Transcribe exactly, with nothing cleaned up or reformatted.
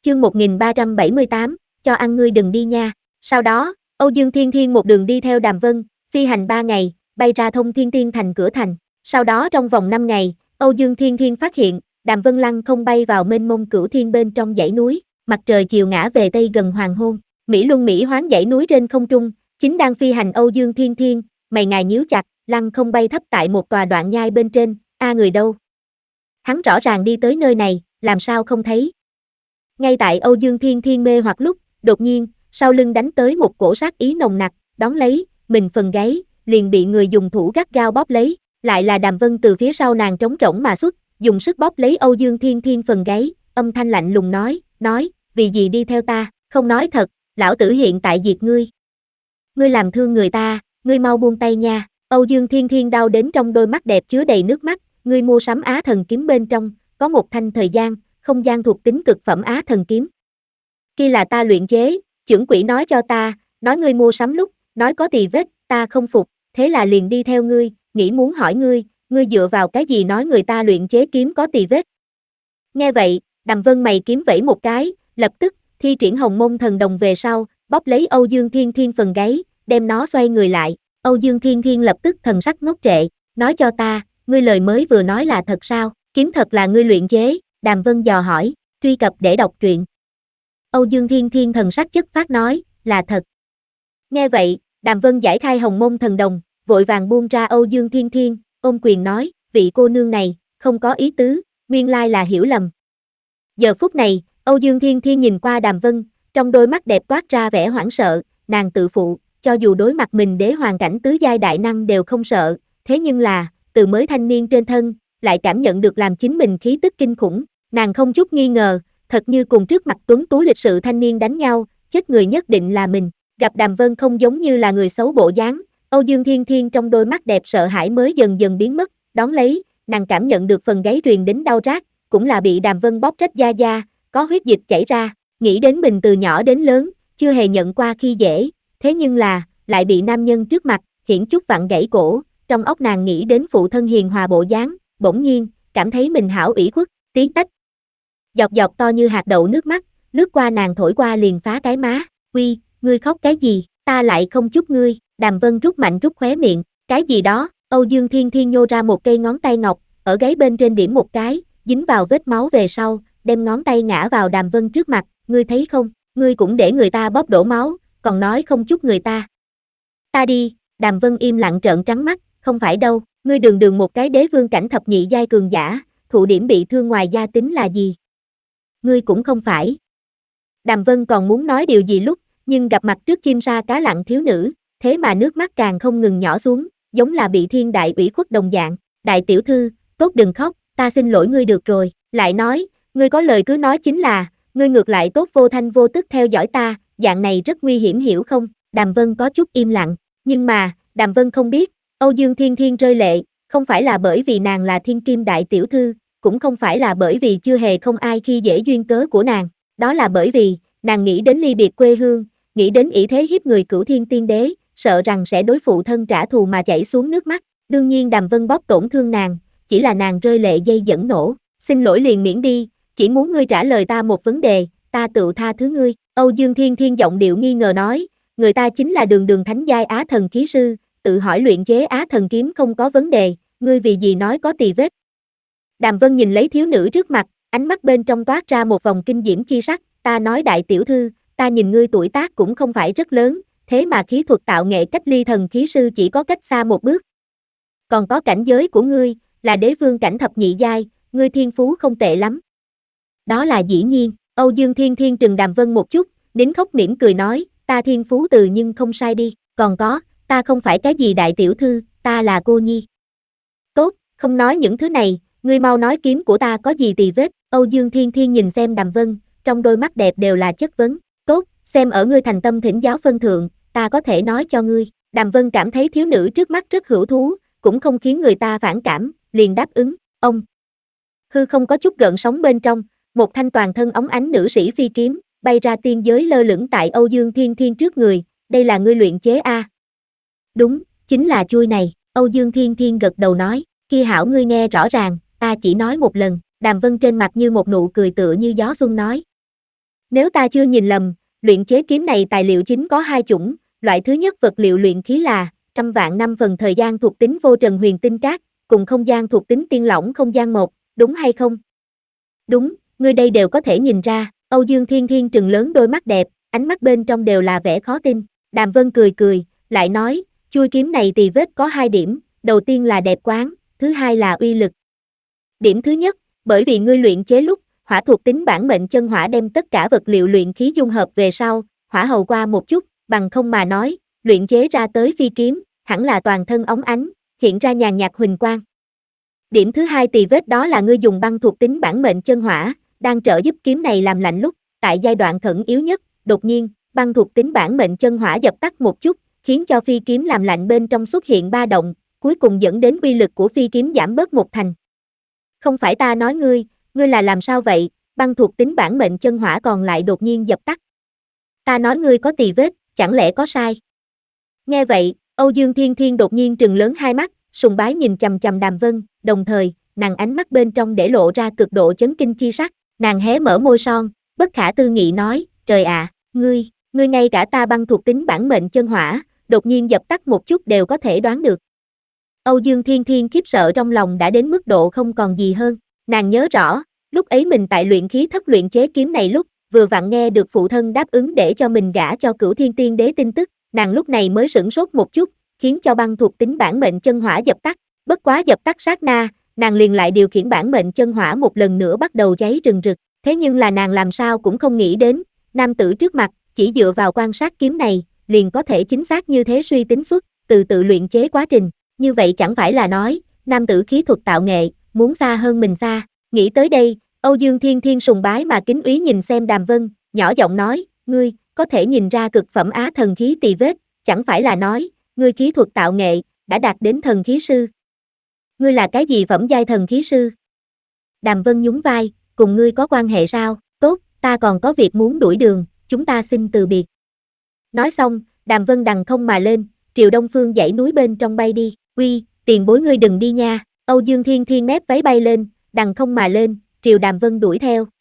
chương một nghìn ba trăm bảy mươi tám, cho ăn ngươi đừng đi nha. Sau đó, Âu Dương Thiên Thiên một đường đi theo Đàm Vân, phi hành ba ngày, bay ra Thông Thiên Tiên Thành cửa thành. Sau đó trong vòng năm ngày, Âu Dương Thiên Thiên phát hiện, Đàm Vân lăng không bay vào mênh mông cửu thiên bên trong dãy núi, mặt trời chiều ngã về tây gần hoàng hôn. Mỹ Luân Mỹ hoán dãy núi trên không trung, chính đang phi hành Âu Dương Thiên Thiên, mày ngài nhíu chặt, lăng không bay thấp tại một tòa đoạn nhai bên trên, a người đâu? Hắn rõ ràng đi tới nơi này, làm sao không thấy? Ngay tại Âu Dương Thiên Thiên mê hoặc lúc, đột nhiên, sau lưng đánh tới một cổ sát ý nồng nặc, đón lấy, mình phần gáy, liền bị người dùng thủ gắt gao bóp lấy, lại là Đàm Vân từ phía sau nàng trống rỗng mà xuất, dùng sức bóp lấy Âu Dương Thiên Thiên phần gáy, âm thanh lạnh lùng nói, nói, vì gì đi theo ta, không nói thật, lão tử hiện tại diệt ngươi. Ngươi làm thương người ta, ngươi mau buông tay nha. Âu Dương Thiên Thiên đau đến trong đôi mắt đẹp chứa đầy nước mắt, ngươi mua sắm Á Thần Kiếm bên trong, có một thanh thời gian, không gian thuộc tính cực phẩm Á Thần Kiếm. Kia là ta luyện chế, chưởng quỷ nói cho ta, nói ngươi mua sắm lúc, nói có tì vết, ta không phục, thế là liền đi theo ngươi, nghĩ muốn hỏi ngươi, ngươi dựa vào cái gì nói người ta luyện chế kiếm có tì vết. Nghe vậy, Đàm Vân mày kiếm vẫy một cái, lập tức, thi triển Hồng Môn Thần Đồng về sau, bóp lấy Âu Dương Thiên Thiên phần gáy, đem nó xoay người lại. Âu Dương Thiên Thiên lập tức thần sắc ngốc trệ, nói cho ta, ngươi lời mới vừa nói là thật sao, kiếm thật là ngươi luyện chế, Đàm Vân dò hỏi, truy cập để đọc truyện. Âu Dương Thiên Thiên thần sắc chất phát nói, là thật. Nghe vậy, Đàm Vân giải khai Hồng Môn Thần Đồng, vội vàng buông ra Âu Dương Thiên Thiên, ôm quyền nói, vị cô nương này, không có ý tứ, nguyên lai là hiểu lầm. Giờ phút này, Âu Dương Thiên Thiên nhìn qua Đàm Vân, trong đôi mắt đẹp toát ra vẻ hoảng sợ, nàng tự phụ, cho dù đối mặt mình đế hoàn cảnh tứ giai đại năng đều không sợ, thế nhưng là, từ mới thanh niên trên thân, lại cảm nhận được làm chính mình khí tức kinh khủng, nàng không chút nghi ngờ, thật như cùng trước mặt tuấn tú lịch sự thanh niên đánh nhau, chết người nhất định là mình. Gặp Đàm Vân không giống như là người xấu bộ dáng, Âu Dương Thiên Thiên trong đôi mắt đẹp sợ hãi mới dần dần biến mất, đón lấy, nàng cảm nhận được phần gáy truyền đến đau rát, cũng là bị Đàm Vân bóp rách da da, có huyết dịch chảy ra, nghĩ đến mình từ nhỏ đến lớn, chưa hề nhận qua khi dễ, thế nhưng là, lại bị nam nhân trước mặt, hiển chút vặn gãy cổ, trong óc nàng nghĩ đến phụ thân hiền hòa bộ dáng, bỗng nhiên, cảm thấy mình hảo ủy khuất, tí tách. Giọt giọt to như hạt đậu nước mắt, lướt qua nàng thổi qua liền phá cái má, uy, ngươi khóc cái gì, ta lại không chút ngươi, Đàm Vân rút mạnh rút khóe miệng, cái gì đó, Âu Dương Thiên Thiên nhô ra một cây ngón tay ngọc, ở gáy bên trên điểm một cái, dính vào vết máu về sau, đem ngón tay ngã vào Đàm Vân trước mặt, ngươi thấy không, ngươi cũng để người ta bóp đổ máu, còn nói không chút người ta. Ta đi, Đàm Vân im lặng trợn trắng mắt, không phải đâu, ngươi đường đường một cái đế vương cảnh thập nhị giai cường giả, thụ điểm bị thương ngoài gia tính là gì? Ngươi cũng không phải. Đàm Vân còn muốn nói điều gì lúc, nhưng gặp mặt trước chim sa cá lặng thiếu nữ, thế mà nước mắt càng không ngừng nhỏ xuống, giống là bị thiên đại ủy khuất đồng dạng, đại tiểu thư, tốt đừng khóc, ta xin lỗi ngươi được rồi, lại nói, ngươi có lời cứ nói chính là, ngươi ngược lại tốt vô thanh vô tức theo dõi ta, dạng này rất nguy hiểm hiểu không? Đàm Vân có chút im lặng, nhưng mà, Đàm Vân không biết, Âu Dương Thiên Thiên rơi lệ, không phải là bởi vì nàng là thiên kim đại tiểu thư, cũng không phải là bởi vì chưa hề không ai khi dễ duyên cớ của nàng, đó là bởi vì, nàng nghĩ đến ly biệt quê hương, nghĩ đến ỷ thế hiếp người cửu thiên tiên đế, sợ rằng sẽ đối phụ thân trả thù mà chảy xuống nước mắt, đương nhiên Đàm Vân bóp tổn thương nàng, chỉ là nàng rơi lệ dây dẫn nổ, xin lỗi liền miễn đi, chỉ muốn ngươi trả lời ta một vấn đề, ta tự tha thứ ngươi, Âu Dương Thiên Thiên giọng điệu nghi ngờ nói, người ta chính là đường đường thánh giai Á Thần Khí Sư, tự hỏi luyện chế Á Thần Kiếm không có vấn đề, ngươi vì gì nói có tì vết. Đàm Vân nhìn lấy thiếu nữ trước mặt, ánh mắt bên trong toát ra một vòng kinh diễm chi sắc, ta nói đại tiểu thư, ta nhìn ngươi tuổi tác cũng không phải rất lớn, thế mà khí thuật tạo nghệ cách ly thần khí sư chỉ có cách xa một bước. Còn có cảnh giới của ngươi, là đế vương cảnh thập nhị giai, ngươi thiên phú không tệ lắm. Đó là dĩ nhiên, Âu Dương Thiên Thiên trừng Đàm Vân một chút, nín khóc mỉm cười nói, ta thiên phú từ nhưng không sai đi, còn có, ta không phải cái gì đại tiểu thư, ta là cô nhi. Tốt, không nói những thứ này, ngươi mau nói kiếm của ta có gì tì vết, Âu Dương Thiên Thiên nhìn xem Đàm Vân, trong đôi mắt đẹp đều là chất vấn, tốt, xem ở ngươi thành tâm thỉnh giáo phân thượng, ta có thể nói cho ngươi, Đàm Vân cảm thấy thiếu nữ trước mắt rất hữu thú, cũng không khiến người ta phản cảm, liền đáp ứng, ông. Hư không có chút gợn sóng bên trong, một thanh toàn thân óng ánh nữ sĩ phi kiếm, bay ra tiên giới lơ lửng tại Âu Dương Thiên Thiên trước người, đây là ngươi luyện chế a? Đúng, chính là chuôi này, Âu Dương Thiên Thiên gật đầu nói, kia hảo ngươi nghe rõ ràng, ta chỉ nói một lần, Đàm Vân trên mặt như một nụ cười tựa như gió xuân nói. Nếu ta chưa nhìn lầm, luyện chế kiếm này tài liệu chính có hai chủng, loại thứ nhất vật liệu luyện khí là trăm vạn năm phần thời gian thuộc tính vô trần huyền tinh cát, cùng không gian thuộc tính tiên lỏng không gian một, đúng hay không? Đúng, ngươi đây đều có thể nhìn ra. Âu Dương Thiên Thiên trừng lớn đôi mắt đẹp, ánh mắt bên trong đều là vẻ khó tin. Đàm Vân cười cười, lại nói, chuôi kiếm này tì vết có hai điểm, đầu tiên là đẹp quán, thứ hai là uy lực. Điểm thứ nhất, bởi vì ngươi luyện chế lúc, hỏa thuộc tính bản mệnh chân hỏa đem tất cả vật liệu luyện khí dung hợp về sau, hỏa hầu qua một chút, bằng không mà nói, luyện chế ra tới phi kiếm, hẳn là toàn thân óng ánh, hiện ra nhàn nhạt huỳnh quang. Điểm thứ hai tì vết đó là ngươi dùng băng thuộc tính bản mệnh chân hỏa, đang trợ giúp kiếm này làm lạnh lúc, tại giai đoạn khẩn yếu nhất, đột nhiên, băng thuộc tính bản mệnh chân hỏa dập tắt một chút, khiến cho phi kiếm làm lạnh bên trong xuất hiện ba động, cuối cùng dẫn đến uy lực của phi kiếm giảm bớt một thành. Không phải ta nói ngươi, ngươi là làm sao vậy, băng thuộc tính bản mệnh chân hỏa còn lại đột nhiên dập tắt. Ta nói ngươi có tì vết, chẳng lẽ có sai? Nghe vậy, Âu Dương Thiên Thiên đột nhiên trừng lớn hai mắt, sùng bái nhìn chằm chằm Đàm Vân, đồng thời, nàng ánh mắt bên trong để lộ ra cực độ chấn kinh chi sắc, nàng hé mở môi son, bất khả tư nghị nói, trời ạ, à, ngươi, ngươi ngay cả ta băng thuộc tính bản mệnh chân hỏa, đột nhiên dập tắt một chút đều có thể đoán được. Âu Dương Thiên Thiên khiếp sợ trong lòng đã đến mức độ không còn gì hơn, nàng nhớ rõ, lúc ấy mình tại luyện khí thất luyện chế kiếm này lúc, vừa vặn nghe được phụ thân đáp ứng để cho mình gả cho Cửu Thiên Tiên Đế tin tức, nàng lúc này mới sửng sốt một chút, khiến cho băng thuộc tính bản mệnh chân hỏa dập tắt, bất quá dập tắt sát na, nàng liền lại điều khiển bản mệnh chân hỏa một lần nữa bắt đầu cháy rừng rực, thế nhưng là nàng làm sao cũng không nghĩ đến, nam tử trước mặt, chỉ dựa vào quan sát kiếm này, liền có thể chính xác như thế suy tính xuất, từ tự luyện chế quá trình, như vậy chẳng phải là nói, nam tử khí thuật tạo nghệ, muốn xa hơn mình xa, nghĩ tới đây, Âu Dương Thiên Thiên sùng bái mà kính úy nhìn xem Đàm Vân, nhỏ giọng nói, ngươi, có thể nhìn ra cực phẩm á thần khí tì vết, chẳng phải là nói, ngươi khí thuật tạo nghệ, đã đạt đến thần khí sư. Ngươi là cái gì phẩm giai thần khí sư? Đàm Vân nhún vai, cùng ngươi có quan hệ sao? Tốt, ta còn có việc muốn đuổi đường, chúng ta xin từ biệt. Nói xong, Đàm Vân đằng không mà lên, triều đông phương dãy núi bên trong bay đi, uy, tiền bối ngươi đừng đi nha. Âu Dương Thiên Thiên mép váy bay lên, đằng không mà lên, triều Đàm Vân đuổi theo.